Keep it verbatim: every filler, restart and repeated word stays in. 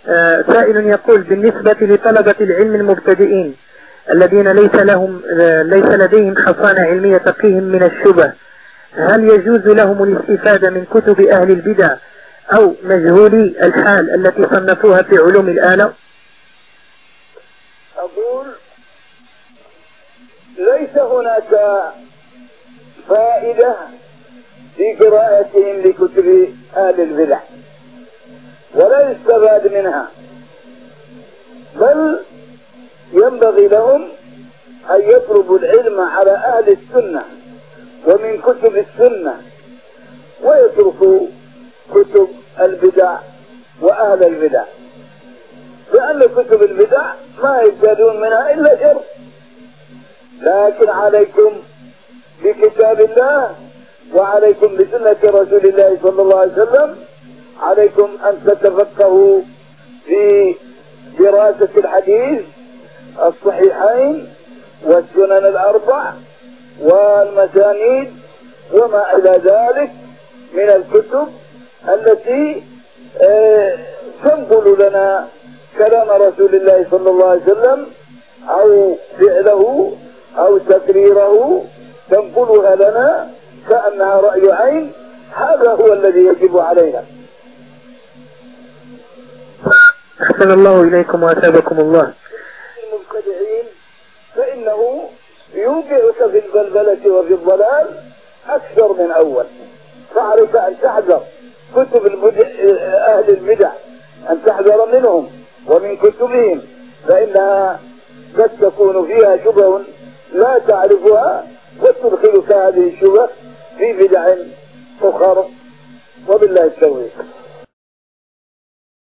آه سائل يقول بالنسبة لطلبة العلم المبتدئين الذين ليس لهم آه ليس لديهم حصانة علمية تقيهم من الشبه، هل يجوز لهم الاستفادة من كتب أهل البدع أو مجهولي الحال التي صنفوها في علوم الآلة؟ أقول ليس هناك فائدة في قراءتهم لكتب أهل البدع ولا يستفاد منها، بل ينبغي لهم أن يطلبوا العلم على أهل السنة ومن كتب السنة ويتركوا كتب البدع وأهل البدع، لأن كتب البدع ما يزدادون منها إلا شر. لكن عليكم بكتاب الله وعليكم بسنة رسول الله صلى الله عليه وسلم، عليكم أن تتفقهوا في دراسة الحديث الصحيحين والسنن الأربع والمسانيد وما إلى ذلك من الكتب التي اه تنقل لنا كلام رسول الله صلى الله عليه وسلم أو فعله أو تقريره، تنقلها لنا كأنها رأي عين. هذا هو الذي يجب علينا. أحسن الله إليكم وأثابكم الله. المبتدعين فإنه يوقعك في البلبلة وفي الضلال أكثر من أول، فعليك أن تحذر كتب المدع... أهل البدع، أن تحذر منهم ومن كتبهم، فإنها قد تكون فيها شبه لا تعرفها وتدخلك هذه الشبه في بدع أخرى، وبالله التوفيق.